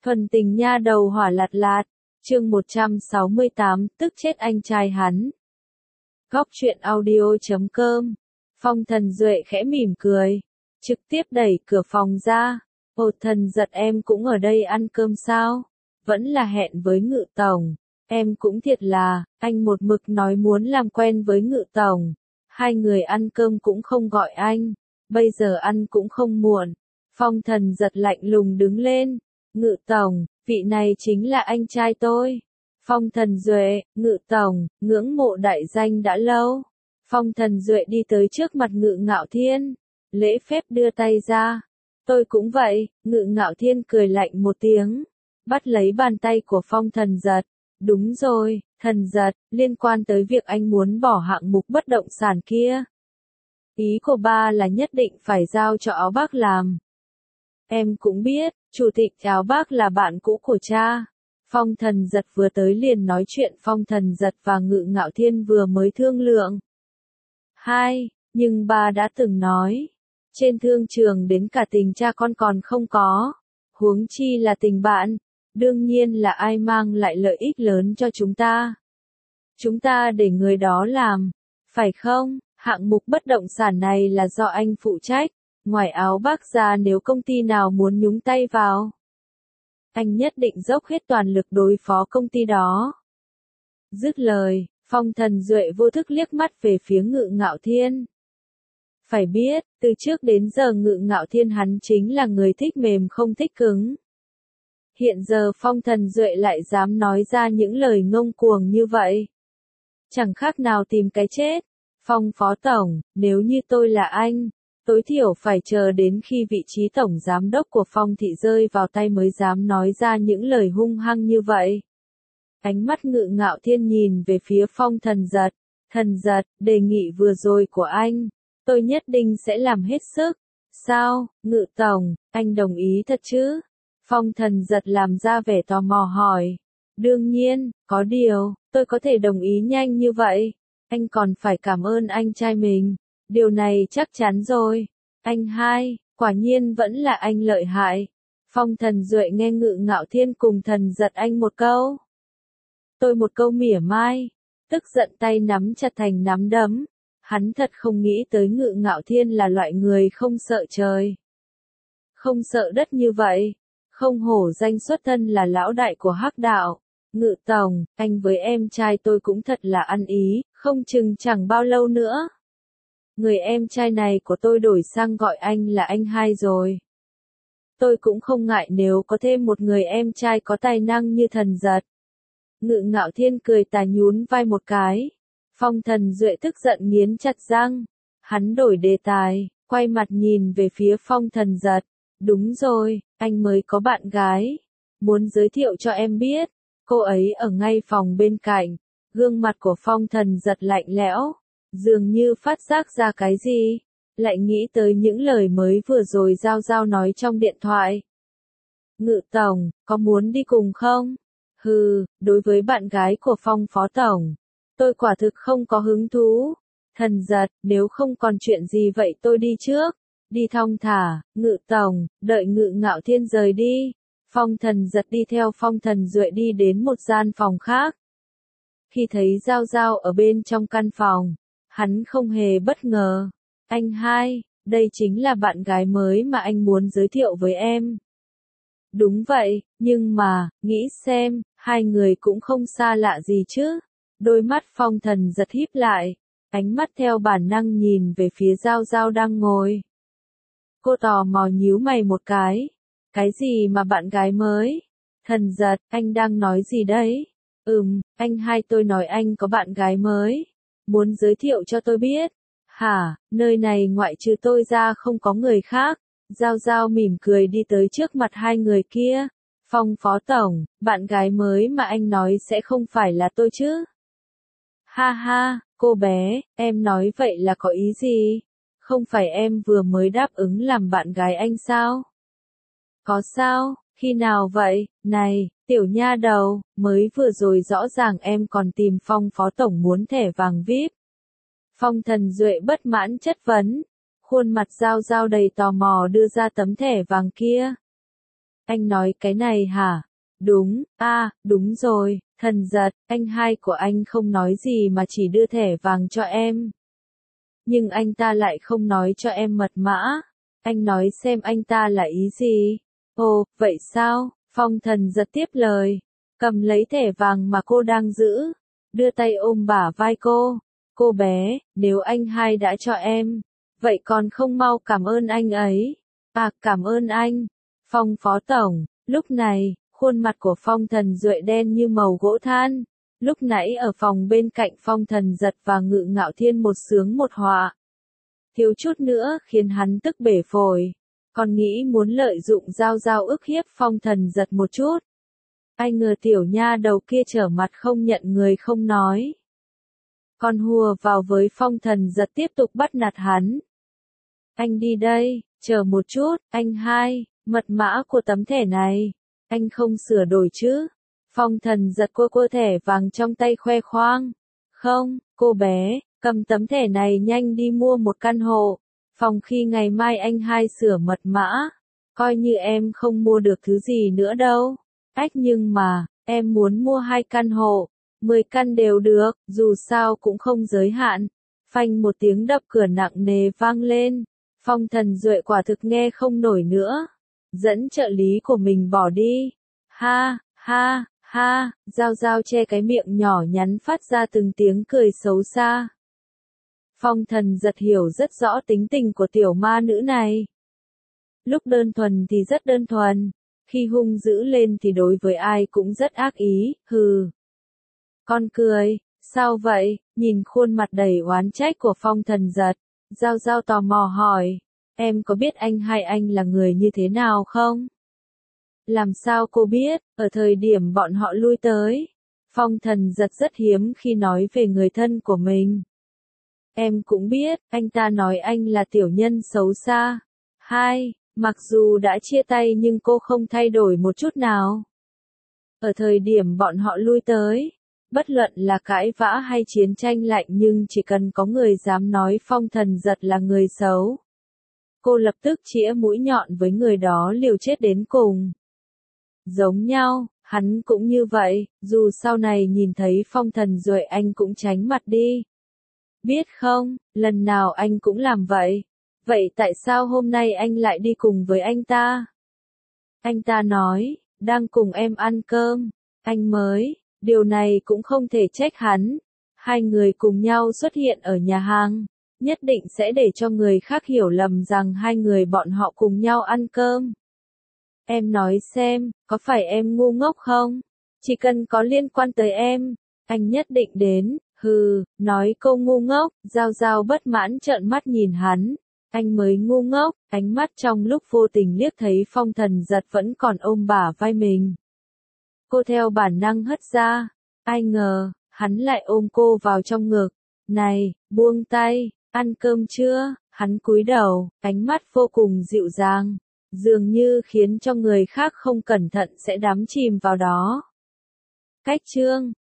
Thuần tình nha đầu hỏa lạt lạt, chương 168, tức chết anh trai hắn. Góc truyện audio.com. Phong Thần Duệ khẽ mỉm cười, trực tiếp đẩy cửa phòng ra. Ồ, Thần Giật, em cũng ở đây ăn cơm sao? Vẫn là hẹn với Ngự Tổng. Em cũng thiệt là, anh một mực nói muốn làm quen với Ngự Tổng. Hai người ăn cơm cũng không gọi anh, bây giờ ăn cũng không muộn. Phong Thần Giật lạnh lùng đứng lên. Ngự Tổng, vị này chính là anh trai tôi. Phong Thần Duệ, Ngự Tổng, ngưỡng mộ đại danh đã lâu. Phong Thần Duệ đi tới trước mặt Ngự Ngạo Thiên, lễ phép đưa tay ra. Tôi cũng vậy. Ngự Ngạo Thiên cười lạnh một tiếng, bắt lấy bàn tay của Phong Thần Giật. Đúng rồi, Thần Giật, liên quan tới việc anh muốn bỏ hạng mục bất động sản kia. Ý của ba là nhất định phải giao cho Áo Bác làm. Em cũng biết, Chủ tịch Áo Bác là bạn cũ của cha. Phong Thần Giật vừa tới liền nói chuyện. Phong Thần Giật và Ngự Ngạo Thiên vừa mới thương lượng. Nhưng ba đã từng nói, trên thương trường đến cả tình cha con còn không có, huống chi là tình bạn. Đương nhiên là ai mang lại lợi ích lớn cho chúng ta. Chúng ta để người đó làm, phải không? Hạng mục bất động sản này là do anh phụ trách. Ngoài Áo Bác ra, nếu công ty nào muốn nhúng tay vào, anh nhất định dốc hết toàn lực đối phó công ty đó. Dứt lời, Phong Thần Duệ vô thức liếc mắt về phía Ngự Ngạo Thiên. Phải biết, từ trước đến giờ Ngự Ngạo Thiên hắn chính là người thích mềm không thích cứng. Hiện giờ Phong Thần Duệ lại dám nói ra những lời ngông cuồng như vậy, chẳng khác nào tìm cái chết. Phong Phó Tổng, nếu như tôi là anh, tối thiểu phải chờ đến khi vị trí tổng giám đốc của Phong thị rơi vào tay mới dám nói ra những lời hung hăng như vậy. Ánh mắt Ngự Ngạo Thiên nhìn về phía Phong Thần Giật. Thần Giật, đề nghị vừa rồi của anh, tôi nhất định sẽ làm hết sức. Sao, Ngự Tổng, anh đồng ý thật chứ? Phong Thần Giật làm ra vẻ tò mò hỏi. Đương nhiên, có điều, tôi có thể đồng ý nhanh như vậy. Anh còn phải cảm ơn anh trai mình. Điều này chắc chắn rồi. Anh hai, quả nhiên vẫn là anh lợi hại. Phong Thần Duệ nghe Ngự Ngạo Thiên cùng Thần Giật anh một câu, tôi một câu mỉa mai, tức giận tay nắm chặt thành nắm đấm. Hắn thật không nghĩ tới Ngự Ngạo Thiên là loại người không sợ trời, không sợ đất như vậy. Không hổ danh xuất thân là lão đại của Hắc Đạo. Ngự Tổng, anh với em trai tôi cũng thật là ăn ý, không chừng chẳng bao lâu nữa, người em trai này của tôi đổi sang gọi anh là anh hai rồi. Tôi cũng không ngại nếu có thêm một người em trai có tài năng như Thần Giật. Ngự Ngạo Thiên cười tà nhún vai một cái. Phong Thần Duệ tức giận nghiến chặt răng. Hắn đổi đề tài, quay mặt nhìn về phía Phong Thần Giật. Đúng rồi, anh mới có bạn gái. Muốn giới thiệu cho em biết. Cô ấy ở ngay phòng bên cạnh. Gương mặt của Phong Thần Giật lạnh lẽo, dường như phát giác ra cái gì, lại nghĩ tới những lời mới vừa rồi Giao Giao nói trong điện thoại. Ngự Tổng, có muốn đi cùng không? Hừ, đối với bạn gái của Phong Phó Tổng, tôi quả thực không có hứng thú. Thần Giật, nếu không còn chuyện gì vậy tôi đi trước. Đi thong thả. Ngự Tổng, đợi Ngự Ngạo Thiên rời đi. Phong Thần Giật đi theo Phong Thần Duệ đi đến một gian phòng khác. Khi thấy Giao Giao ở bên trong căn phòng, hắn không hề bất ngờ. Anh hai, đây chính là bạn gái mới mà anh muốn giới thiệu với em. Đúng vậy, nhưng mà, nghĩ xem, hai người cũng không xa lạ gì chứ. Đôi mắt Phong Thần Giật híp lại, ánh mắt theo bản năng nhìn về phía Giao Giao đang ngồi. Cô tò mò nhíu mày một cái. Cái gì mà bạn gái mới? Thần Giật, anh đang nói gì đấy? Anh hai, tôi nói anh có bạn gái mới. Muốn giới thiệu cho tôi biết. Hả, nơi này ngoại trừ tôi ra không có người khác. Giao Giao mỉm cười đi tới trước mặt hai người kia. Phong Phó Tổng, bạn gái mới mà anh nói sẽ không phải là tôi chứ? Ha ha, cô bé, em nói vậy là có ý gì? Không phải em vừa mới đáp ứng làm bạn gái anh sao? Có sao, khi nào vậy? Này, tiểu nha đầu, mới vừa rồi rõ ràng em còn tìm Phong Phó Tổng muốn thẻ vàng VIP. Phong Thần Duệ bất mãn chất vấn. Khuôn mặt Giao Giao đầy tò mò đưa ra tấm thẻ vàng kia. Anh nói cái này hả? Đúng, đúng rồi, Thần Giật, anh hai của anh không nói gì mà chỉ đưa thẻ vàng cho em. Nhưng anh ta lại không nói cho em mật mã. Anh nói xem anh ta là ý gì? Ồ, vậy sao? Phong Thần Giật tiếp lời. Cầm lấy thẻ vàng mà cô đang giữ. Đưa tay ôm bả vai cô. Cô bé, nếu anh hai đã cho em. Vậy còn không mau cảm ơn anh ấy. Cảm ơn anh. Phong Phó Tổng. Lúc này, khuôn mặt của Phong Thần Duệ đen như màu gỗ than. Lúc nãy ở phòng bên cạnh Phong Thần Giật và Ngự Ngạo Thiên một sướng một họa. Thiếu chút nữa khiến hắn tức bể phổi. Còn nghĩ muốn lợi dụng Giao Giao ức hiếp Phong Thần Giật một chút. Ai ngờ tiểu nha đầu kia trở mặt không nhận người không nói. Còn hùa vào với Phong Thần Giật tiếp tục bắt nạt hắn. Anh đi đây, chờ một chút, anh hai, mật mã của tấm thẻ này. Anh không sửa đổi chứ? Phong Thần Giật cô thẻ vàng trong tay khoe khoang. Không, cô bé, cầm tấm thẻ này nhanh đi mua một căn hộ. Phòng khi ngày mai anh hai sửa mật mã. Coi như em không mua được thứ gì nữa đâu. Nhưng mà, em muốn mua 2 căn hộ. 10 căn đều được, dù sao cũng không giới hạn. Phanh một tiếng đập cửa nặng nề vang lên. Phong Thần Duệ quả thực nghe không nổi nữa. Dẫn trợ lý của mình bỏ đi. Ha, ha, ha, Giao Giao che cái miệng nhỏ nhắn phát ra từng tiếng cười xấu xa. Phong Thần Giật hiểu rất rõ tính tình của tiểu ma nữ này. Lúc đơn thuần thì rất đơn thuần, khi hung dữ lên thì đối với ai cũng rất ác ý, hừ. Con cười, sao vậy, nhìn khuôn mặt đầy oán trách của Phong Thần Giật, Giao Giao tò mò hỏi, em có biết anh hai anh là người như thế nào không? Làm sao cô biết, ở thời điểm bọn họ lui tới, Phong Thần Giật rất hiếm khi nói về người thân của mình. Em cũng biết, anh ta nói anh là tiểu nhân xấu xa. Mặc dù đã chia tay nhưng cô không thay đổi một chút nào. Ở thời điểm bọn họ lui tới, bất luận là cãi vã hay chiến tranh lạnh nhưng chỉ cần có người dám nói Phong Thần Giật là người xấu. Cô lập tức chĩa mũi nhọn với người đó liều chết đến cùng. Giống nhau, hắn cũng như vậy, dù sau này nhìn thấy Phong Thần Duệ anh cũng tránh mặt đi. Biết không, lần nào anh cũng làm vậy. Vậy tại sao hôm nay anh lại đi cùng với anh ta? Anh ta nói, đang cùng em ăn cơm. Anh mới, điều này cũng không thể trách hắn. 2 người cùng nhau xuất hiện ở nhà hàng. Nhất định sẽ để cho người khác hiểu lầm rằng 2 người bọn họ cùng nhau ăn cơm. Em nói xem, có phải em ngu ngốc không? Chỉ cần có liên quan tới em, anh nhất định đến. Hừ, nói cô ngu ngốc, Giao Giao bất mãn trợn mắt nhìn hắn. Anh mới ngu ngốc, ánh mắt trong lúc vô tình liếc thấy Phong Thần Giật vẫn còn ôm bả vai mình. Cô theo bản năng hất ra, ai ngờ, hắn lại ôm cô vào trong ngực. Này, buông tay, ăn cơm chưa? Hắn cúi đầu, ánh mắt vô cùng dịu dàng, dường như khiến cho người khác không cẩn thận sẽ đắm chìm vào đó. Cách chương